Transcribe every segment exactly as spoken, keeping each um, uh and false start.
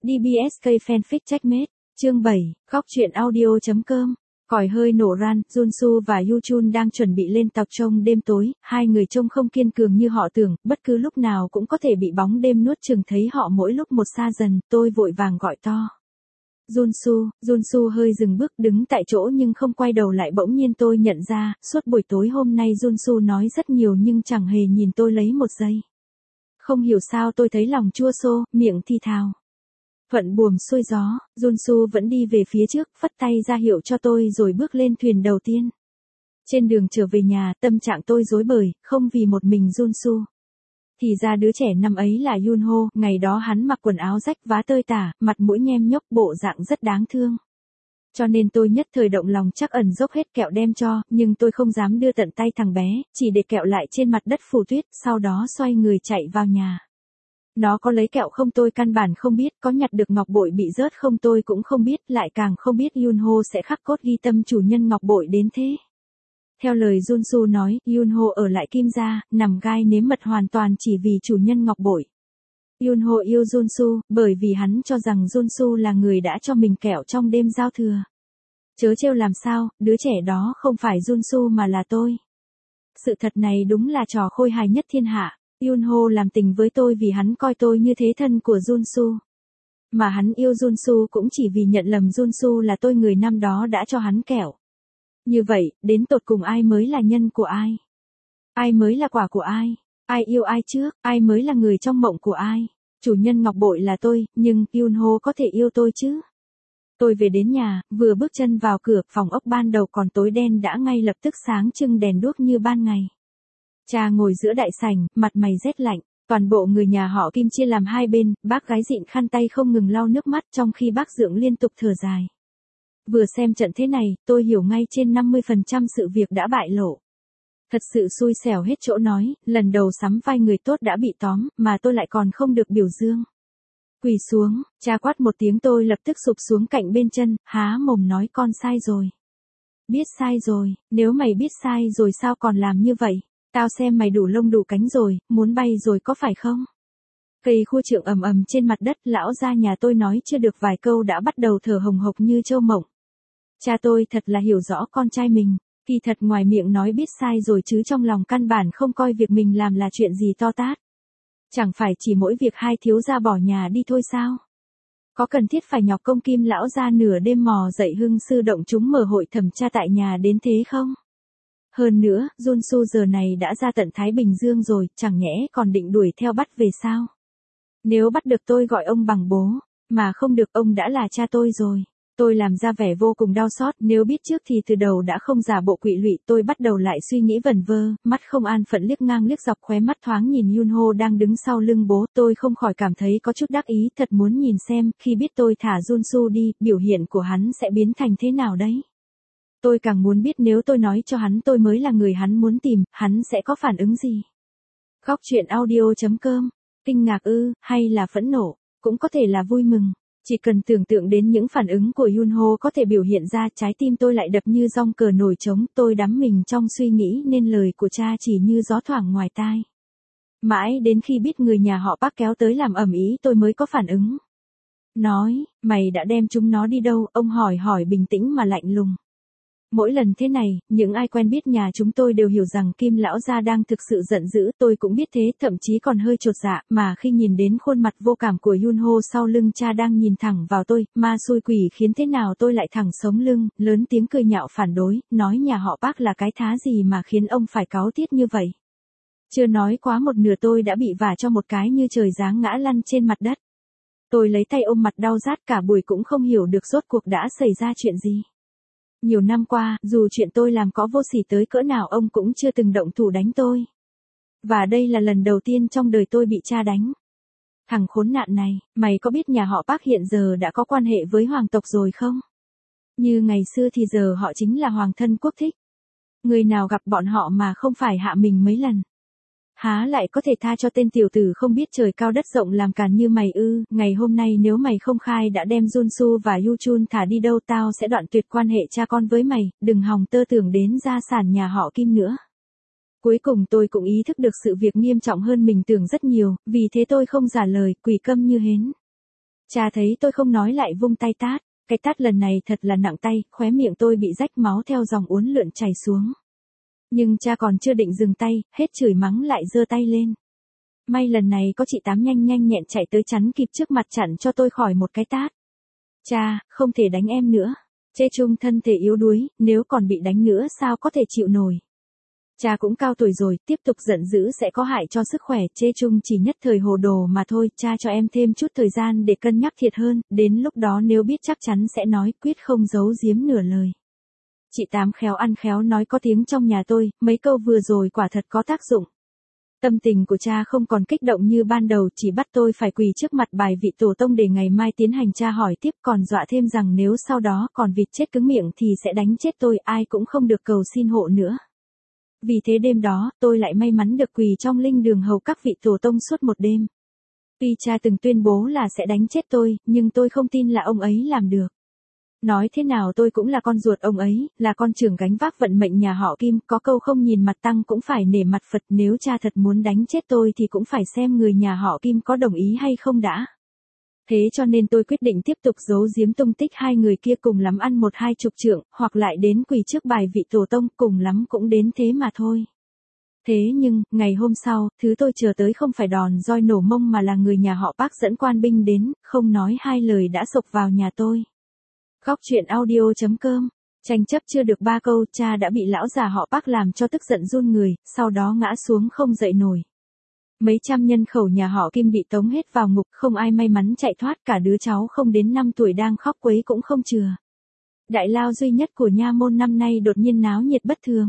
đê bê ét ca fanfic checkmate, chương bảy, góc truyện audio.com. Còi hơi nổ ran, Junsu và Yuchun đang chuẩn bị lên tàu trong đêm tối, hai người trông không kiên cường như họ tưởng, bất cứ lúc nào cũng có thể bị bóng đêm nuốt chửng, thấy họ mỗi lúc một xa dần, tôi vội vàng gọi to. Junsu, Junsu hơi dừng bước đứng tại chỗ nhưng không quay đầu lại, bỗng nhiên tôi nhận ra, suốt buổi tối hôm nay Junsu nói rất nhiều nhưng chẳng hề nhìn tôi lấy một giây. Không hiểu sao tôi thấy lòng chua xô, miệng thì thào. Thuận buồm xuôi gió, Junsu vẫn đi về phía trước, phất tay ra hiệu cho tôi rồi bước lên thuyền đầu tiên. Trên đường trở về nhà, tâm trạng tôi rối bời, không vì một mình Junsu. Thì ra đứa trẻ năm ấy là Yunho, ngày đó hắn mặc quần áo rách vá tơi tả, mặt mũi nhem nhốc, bộ dạng rất đáng thương. Cho nên tôi nhất thời động lòng, chắc ẩn dốc hết kẹo đem cho, nhưng tôi không dám đưa tận tay thằng bé, chỉ để kẹo lại trên mặt đất phủ tuyết, sau đó xoay người chạy vào nhà. Nó có lấy kẹo không tôi căn bản không biết, có nhặt được ngọc bội bị rớt không tôi cũng không biết, lại càng không biết Yunho sẽ khắc cốt ghi tâm chủ nhân ngọc bội đến thế. Theo lời Junsu nói, Yunho ở lại Kim gia, nằm gai nếm mật hoàn toàn chỉ vì chủ nhân ngọc bội. Yunho yêu Junsu, bởi vì hắn cho rằng Junsu là người đã cho mình kẹo trong đêm giao thừa. Chớ trêu làm sao, đứa trẻ đó không phải Junsu mà là tôi. Sự thật này đúng là trò khôi hài nhất thiên hạ. Yunho làm tình với tôi vì hắn coi tôi như thế thân của Junsu. Mà hắn yêu Junsu cũng chỉ vì nhận lầm Junsu là tôi người năm đó đã cho hắn kẹo. Như vậy, đến tột cùng ai mới là nhân của ai? Ai mới là quả của ai? Ai yêu ai trước? Ai mới là người trong mộng của ai? Chủ nhân ngọc bội là tôi, nhưng Yunho có thể yêu tôi chứ? Tôi về đến nhà, vừa bước chân vào cửa, phòng ốc ban đầu còn tối đen đã ngay lập tức sáng trưng đèn đuốc như ban ngày. Cha ngồi giữa đại sảnh, mặt mày rét lạnh, toàn bộ người nhà họ Kim chia làm hai bên, bác gái dịn khăn tay không ngừng lau nước mắt trong khi bác Dượng liên tục thở dài. Vừa xem trận thế này, tôi hiểu ngay trên năm mươi phần trăm sự việc đã bại lộ. Thật sự xui xẻo hết chỗ nói, lần đầu sắm vai người tốt đã bị tóm, mà tôi lại còn không được biểu dương. Quỳ xuống, cha quát một tiếng, tôi lập tức sụp xuống cạnh bên chân, há mồm nói con sai rồi. Biết sai rồi, nếu mày biết sai rồi sao còn làm như vậy? Tao xem mày đủ lông đủ cánh rồi, muốn bay rồi có phải không? Cây khua trượng ầm ầm trên mặt đất, lão gia nhà tôi nói chưa được vài câu đã bắt đầu thở hồng hộc như trâu mộng. Cha tôi thật là hiểu rõ con trai mình, kỳ thật ngoài miệng nói biết sai rồi chứ trong lòng căn bản không coi việc mình làm là chuyện gì to tát. Chẳng phải chỉ mỗi việc hai thiếu gia bỏ nhà đi thôi sao? Có cần thiết phải nhọc công Kim lão gia nửa đêm mò dậy hưng sư động chúng mở hội thẩm tra tại nhà đến thế không? Hơn nữa, Junsu giờ này đã ra tận Thái Bình Dương rồi, chẳng nhẽ còn định đuổi theo bắt về sao? Nếu bắt được tôi gọi ông bằng bố, mà không được ông đã là cha tôi rồi. Tôi làm ra vẻ vô cùng đau xót, nếu biết trước thì từ đầu đã không giả bộ quỵ lụy. Tôi bắt đầu lại suy nghĩ vẩn vơ, mắt không an phận liếc ngang liếc dọc, khóe mắt thoáng nhìn Yunho đang đứng sau lưng bố. Tôi không khỏi cảm thấy có chút đắc ý, thật muốn nhìn xem, khi biết tôi thả Junsu đi, biểu hiện của hắn sẽ biến thành thế nào đấy. Tôi càng muốn biết nếu tôi nói cho hắn tôi mới là người hắn muốn tìm, hắn sẽ có phản ứng gì. Góc truyện audio.com, kinh ngạc ư, hay là phẫn nộ, cũng có thể là vui mừng. Chỉ cần tưởng tượng đến những phản ứng của Yunho có thể biểu hiện ra, trái tim tôi lại đập như dong cờ nổi trống, tôi đắm mình trong suy nghĩ nên lời của cha chỉ như gió thoảng ngoài tai. Mãi đến khi biết người nhà họ Park kéo tới làm ầm ĩ tôi mới có phản ứng. Nói, mày đã đem chúng nó đi đâu? Ông hỏi hỏi bình tĩnh mà lạnh lùng. Mỗi lần thế này, những ai quen biết nhà chúng tôi đều hiểu rằng Kim lão gia đang thực sự giận dữ, tôi cũng biết thế, thậm chí còn hơi chột dạ, mà khi nhìn đến khuôn mặt vô cảm của Yunho sau lưng cha đang nhìn thẳng vào tôi, ma xui quỷ khiến thế nào tôi lại thẳng sống lưng, lớn tiếng cười nhạo phản đối, nói nhà họ Park là cái thá gì mà khiến ông phải cáu tiết như vậy. Chưa nói quá một nửa tôi đã bị vả cho một cái như trời giáng ngã lăn trên mặt đất. Tôi lấy tay ôm mặt đau rát cả buổi cũng không hiểu được rốt cuộc đã xảy ra chuyện gì. Nhiều năm qua, dù chuyện tôi làm có vô sỉ tới cỡ nào ông cũng chưa từng động thủ đánh tôi. Và đây là lần đầu tiên trong đời tôi bị cha đánh. Thằng khốn nạn này, mày có biết nhà họ Park hiện giờ đã có quan hệ với hoàng tộc rồi không? Như ngày xưa thì giờ họ chính là hoàng thân quốc thích. Người nào gặp bọn họ mà không phải hạ mình mấy lần. Há lại có thể tha cho tên tiểu tử không biết trời cao đất rộng làm càn như mày ư? Ngày hôm nay nếu mày không khai đã đem Junsu và Yuchun thả đi đâu tao sẽ đoạn tuyệt quan hệ cha con với mày, đừng hòng tơ tưởng đến gia sản nhà họ Kim nữa. Cuối cùng tôi cũng ý thức được sự việc nghiêm trọng hơn mình tưởng rất nhiều, vì thế tôi không giả lời, quỳ câm như hến. Cha thấy tôi không nói lại vung tay tát, cái tát lần này thật là nặng tay, khóe miệng tôi bị rách máu theo dòng uốn lượn chảy xuống. Nhưng cha còn chưa định dừng tay, hết chửi mắng lại giơ tay lên. May lần này có chị Tám nhanh nhanh nhẹn chạy tới chắn kịp trước mặt chặn cho tôi khỏi một cái tát. Cha, không thể đánh em nữa. Chê Trung thân thể yếu đuối, nếu còn bị đánh nữa sao có thể chịu nổi. Cha cũng cao tuổi rồi, tiếp tục giận dữ sẽ có hại cho sức khỏe. Chê Trung chỉ nhất thời hồ đồ mà thôi, cha cho em thêm chút thời gian để cân nhắc thiệt hơn, đến lúc đó nếu biết chắc chắn sẽ nói, quyết không giấu giếm nửa lời. Chị Tám khéo ăn khéo nói có tiếng trong nhà tôi, mấy câu vừa rồi quả thật có tác dụng. Tâm tình của cha không còn kích động như ban đầu, chỉ bắt tôi phải quỳ trước mặt bài vị tổ tông để ngày mai tiến hành tra hỏi tiếp, còn dọa thêm rằng nếu sau đó còn vịt chết cứng miệng thì sẽ đánh chết tôi, ai cũng không được cầu xin hộ nữa. Vì thế đêm đó, tôi lại may mắn được quỳ trong linh đường hầu các vị tổ tông suốt một đêm. Tuy cha từng tuyên bố là sẽ đánh chết tôi, nhưng tôi không tin là ông ấy làm được. Nói thế nào tôi cũng là con ruột ông ấy, là con trưởng gánh vác vận mệnh nhà họ Kim, có câu không nhìn mặt Tăng cũng phải nể mặt Phật, nếu cha thật muốn đánh chết tôi thì cũng phải xem người nhà họ Kim có đồng ý hay không đã. Thế cho nên tôi quyết định tiếp tục giấu giếm tung tích hai người kia, cùng lắm ăn một hai chục trượng, hoặc lại đến quỳ trước bài vị tổ tông, cùng lắm cũng đến thế mà thôi. Thế nhưng, ngày hôm sau, thứ tôi chờ tới không phải đòn roi nổ mông mà là người nhà họ Park dẫn quan binh đến, không nói hai lời đã xộc vào nhà tôi. Góc truyện audio.com. Tranh chấp chưa được ba câu, cha đã bị lão già họ Park làm cho tức giận run người, sau đó ngã xuống không dậy nổi. Mấy trăm nhân khẩu nhà họ Kim bị tống hết vào ngục, không ai may mắn chạy thoát, cả đứa cháu không đến năm tuổi đang khóc quấy cũng không chừa. Đại lao duy nhất của nha môn năm nay đột nhiên náo nhiệt bất thường.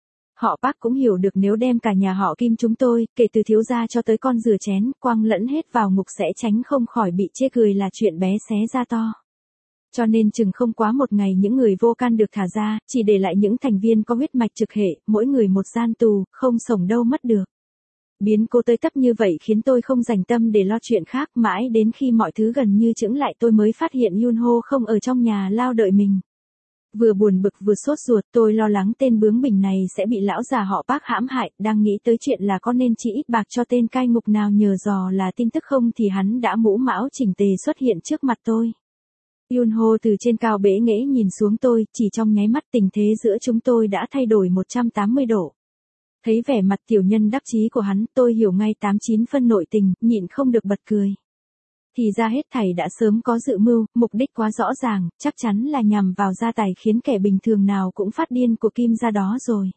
Họ Park cũng hiểu được nếu đem cả nhà họ Kim chúng tôi, kể từ thiếu gia cho tới con rửa chén, quăng lẫn hết vào ngục sẽ tránh không khỏi bị chê cười là chuyện bé xé ra to. Cho nên chừng không quá một ngày những người vô can được thả ra, chỉ để lại những thành viên có huyết mạch trực hệ, mỗi người một gian tù, không sống đâu mất được. Biến cố tới tấp như vậy khiến tôi không dành tâm để lo chuyện khác, mãi đến khi mọi thứ gần như chững lại tôi mới phát hiện Yunho không ở trong nhà lao đợi mình. Vừa buồn bực vừa sốt ruột, tôi lo lắng tên bướng bỉnh này sẽ bị lão già họ Park hãm hại, đang nghĩ tới chuyện là có nên chi ít bạc cho tên cai ngục nào nhờ dò là tin tức không thì hắn đã mũ mão chỉnh tề xuất hiện trước mặt tôi. Yunho từ trên cao bẽ nghễ nhìn xuống tôi, chỉ trong nháy mắt tình thế giữa chúng tôi đã thay đổi một trăm tám mươi độ. Thấy vẻ mặt tiểu nhân đắc chí của hắn, tôi hiểu ngay tám chín phân nội tình, nhịn không được bật cười. Thì ra hết thảy đã sớm có dự mưu, mục đích quá rõ ràng, chắc chắn là nhằm vào gia tài khiến kẻ bình thường nào cũng phát điên của Kim gia đó rồi.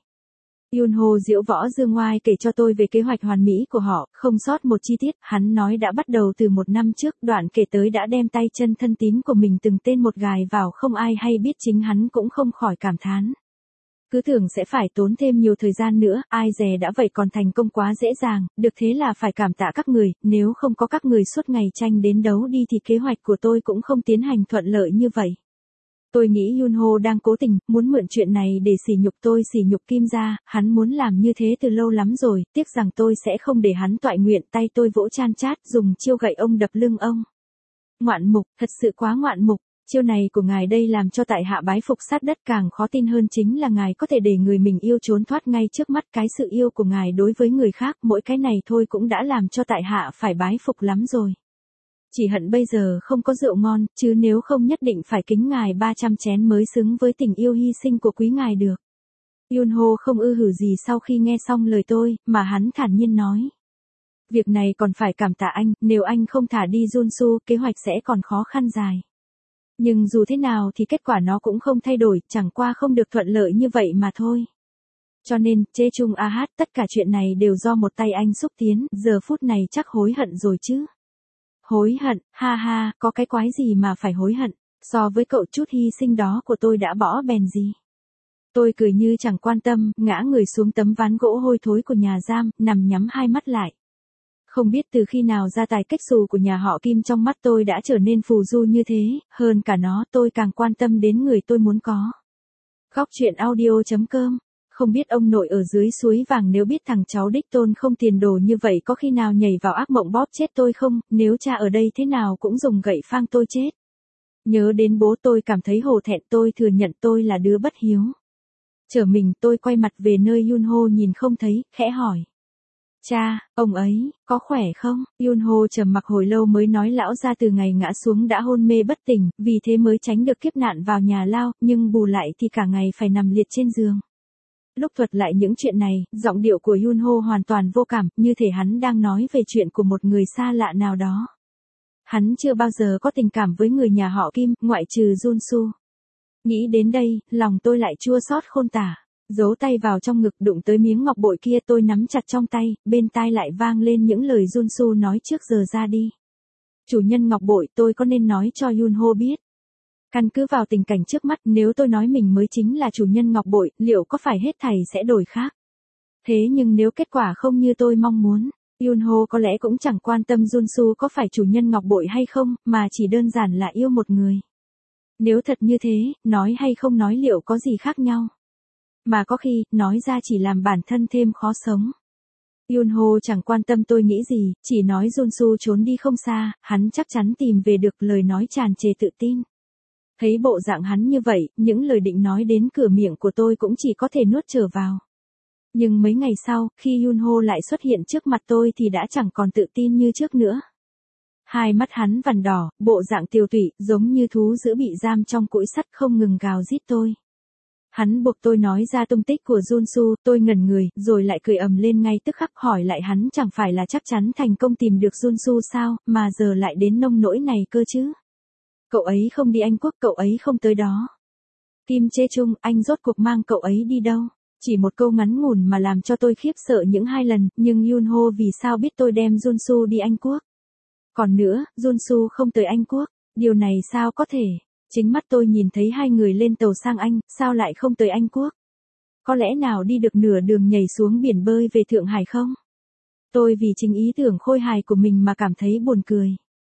Yunho diễu võ dương ngoai kể cho tôi về kế hoạch hoàn mỹ của họ, không sót một chi tiết, hắn nói đã bắt đầu từ một năm trước, đoạn kể tới đã đem tay chân thân tín của mình từng tên một gài vào không ai hay biết, chính hắn cũng không khỏi cảm thán. Cứ tưởng sẽ phải tốn thêm nhiều thời gian nữa, ai dè đã vậy còn thành công quá dễ dàng, được thế là phải cảm tạ các người, nếu không có các người suốt ngày tranh đến đấu đi thì kế hoạch của tôi cũng không tiến hành thuận lợi như vậy. Tôi nghĩ Yunho đang cố tình, muốn mượn chuyện này để sỉ nhục tôi, sỉ nhục Kim gia, hắn muốn làm như thế từ lâu lắm rồi, tiếc rằng tôi sẽ không để hắn toại nguyện, tay tôi vỗ chan chát, dùng chiêu gậy ông đập lưng ông. Ngoạn mục, thật sự quá ngoạn mục, chiêu này của ngài đây làm cho tại hạ bái phục sát đất, càng khó tin hơn chính là ngài có thể để người mình yêu trốn thoát ngay trước mắt, cái sự yêu của ngài đối với người khác, mỗi cái này thôi cũng đã làm cho tại hạ phải bái phục lắm rồi. Chỉ hận bây giờ không có rượu ngon, chứ nếu không nhất định phải kính ngài ba trăm chén mới xứng với tình yêu hy sinh của quý ngài được. Yunho không ư hử gì sau khi nghe xong lời tôi, mà hắn thản nhiên nói. Việc này còn phải cảm tạ anh, nếu anh không thả đi Junsu, kế hoạch sẽ còn khó khăn dài. Nhưng dù thế nào thì kết quả nó cũng không thay đổi, chẳng qua không được thuận lợi như vậy mà thôi. Cho nên, Chê Chung A Hát, tất cả chuyện này đều do một tay anh xúc tiến, giờ phút này chắc hối hận rồi chứ. Hối hận, ha ha, có cái quái gì mà phải hối hận, so với cậu chút hy sinh đó của tôi đã bỏ bèn gì. Tôi cười như chẳng quan tâm, ngã người xuống tấm ván gỗ hôi thối của nhà giam, nằm nhắm hai mắt lại. Không biết từ khi nào gia tài kết xù của nhà họ Kim trong mắt tôi đã trở nên phù du như thế, hơn cả nó tôi càng quan tâm đến người tôi muốn có. Góc truyện audio.com. Không biết ông nội ở dưới suối vàng nếu biết thằng cháu đích tôn không tiền đồ như vậy có khi nào nhảy vào ác mộng bóp chết tôi không, nếu cha ở đây thế nào cũng dùng gậy phang tôi chết. Nhớ đến bố tôi cảm thấy hổ thẹn, tôi thừa nhận tôi là đứa bất hiếu. Trở mình tôi quay mặt về nơi Yunho nhìn không thấy, khẽ hỏi. Cha, ông ấy, có khỏe không? Yunho trầm mặc hồi lâu mới nói lão gia từ ngày ngã xuống đã hôn mê bất tỉnh, vì thế mới tránh được kiếp nạn vào nhà lao, nhưng bù lại thì cả ngày phải nằm liệt trên giường. Lúc thuật lại những chuyện này, giọng điệu của Yunho hoàn toàn vô cảm, như thể hắn đang nói về chuyện của một người xa lạ nào đó. Hắn chưa bao giờ có tình cảm với người nhà họ Kim, ngoại trừ Junsu. Nghĩ đến đây, lòng tôi lại chua xót khôn tả. Giấu tay vào trong ngực đụng tới miếng ngọc bội kia tôi nắm chặt trong tay, bên tai lại vang lên những lời Junsu nói trước giờ ra đi. Chủ nhân ngọc bội tôi có nên nói cho Yunho biết. Căn cứ vào tình cảnh trước mắt nếu tôi nói mình mới chính là chủ nhân ngọc bội, liệu có phải hết thảy sẽ đổi khác? Thế nhưng nếu kết quả không như tôi mong muốn, Yunho có lẽ cũng chẳng quan tâm Junsu có phải chủ nhân ngọc bội hay không, mà chỉ đơn giản là yêu một người. Nếu thật như thế, nói hay không nói liệu có gì khác nhau? Mà có khi, nói ra chỉ làm bản thân thêm khó sống. Yunho chẳng quan tâm tôi nghĩ gì, chỉ nói Junsu trốn đi không xa, hắn chắc chắn tìm về được, lời nói tràn trề tự tin. Thấy bộ dạng hắn như vậy, những lời định nói đến cửa miệng của tôi cũng chỉ có thể nuốt trở vào. Nhưng mấy ngày sau, khi Yunho lại xuất hiện trước mặt tôi thì đã chẳng còn tự tin như trước nữa. Hai mắt hắn vằn đỏ, bộ dạng tiều tụy, giống như thú dữ bị giam trong cũi sắt không ngừng gào rít tôi. Hắn buộc tôi nói ra tung tích của Junsu, tôi ngẩn người, rồi lại cười ầm lên ngay tức khắc hỏi lại hắn chẳng phải là chắc chắn thành công tìm được Junsu sao, mà giờ lại đến nông nỗi này cơ chứ. Cậu ấy không đi Anh Quốc, cậu ấy không tới đó. Kim Chê Chung, anh rốt cuộc mang cậu ấy đi đâu? Chỉ một câu ngắn ngủn mà làm cho tôi khiếp sợ những hai lần, nhưng Yunho vì sao biết tôi đem Junsu đi Anh Quốc? Còn nữa, Junsu không tới Anh Quốc, điều này sao có thể? Chính mắt tôi nhìn thấy hai người lên tàu sang Anh, sao lại không tới Anh Quốc? Có lẽ nào đi được nửa đường nhảy xuống biển bơi về Thượng Hải không? Tôi vì chính ý tưởng khôi hài của mình mà cảm thấy buồn cười.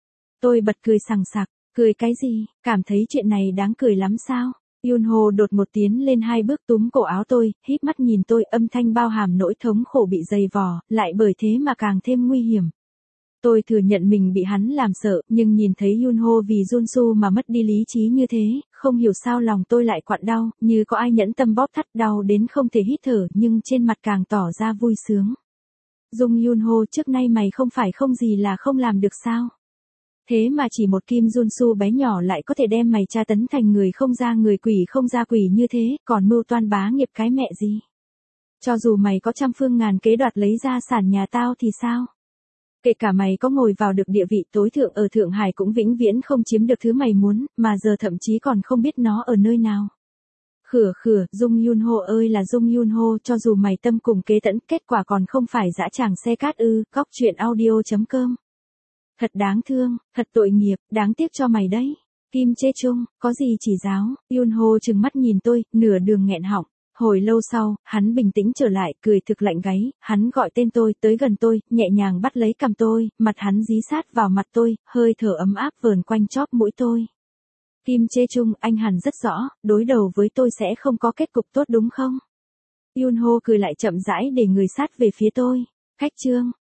Tôi bật cười sằng sặc, cười cái gì, cảm thấy chuyện này đáng cười lắm sao? Yunho đột một tiến lên hai bước túm cổ áo tôi, híp mắt nhìn tôi, âm thanh bao hàm nỗi thống khổ bị dày vò, lại bởi thế mà càng thêm nguy hiểm. Tôi thừa nhận mình bị hắn làm sợ, nhưng nhìn thấy Yunho vì Junsu mà mất đi lý trí như thế, không hiểu sao lòng tôi lại quặn đau, như có ai nhẫn tâm bóp thắt, đau đến không thể hít thở, nhưng trên mặt càng tỏ ra vui sướng. Dung Yunho, trước nay mày không phải không gì là không làm được sao? Thế mà chỉ một Kim Junsu bé nhỏ lại có thể đem mày tra tấn thành người không ra người, quỷ không ra quỷ như thế, còn mưu toan bá nghiệp cái mẹ gì? Cho dù mày có trăm phương ngàn kế đoạt lấy gia sản nhà tao thì sao? Kể cả mày có ngồi vào được địa vị tối thượng ở Thượng Hải cũng vĩnh viễn không chiếm được thứ mày muốn, mà giờ thậm chí còn không biết nó ở nơi nào. Khửa khửa, Dung Yunho ơi là Dung Yunho, cho dù mày tâm cùng kế tẫn, kết quả còn không phải dã tràng xe cát ư, góc truyện audio chấm com. Thật đáng thương, thật tội nghiệp, đáng tiếc cho mày đấy. Kim Chê Chung, có gì chỉ giáo? Yunho trừng mắt nhìn tôi, nửa đường nghẹn họng. Hồi lâu sau, hắn bình tĩnh trở lại, cười thực lạnh gáy, hắn gọi tên tôi, tới gần tôi, nhẹ nhàng bắt lấy cằm tôi, mặt hắn dí sát vào mặt tôi, hơi thở ấm áp vờn quanh chóp mũi tôi. Kim Chê Chung, anh hẳn rất rõ, đối đầu với tôi sẽ không có kết cục tốt đúng không? Yunho cười lại chậm rãi để người sát về phía tôi. Khách trương,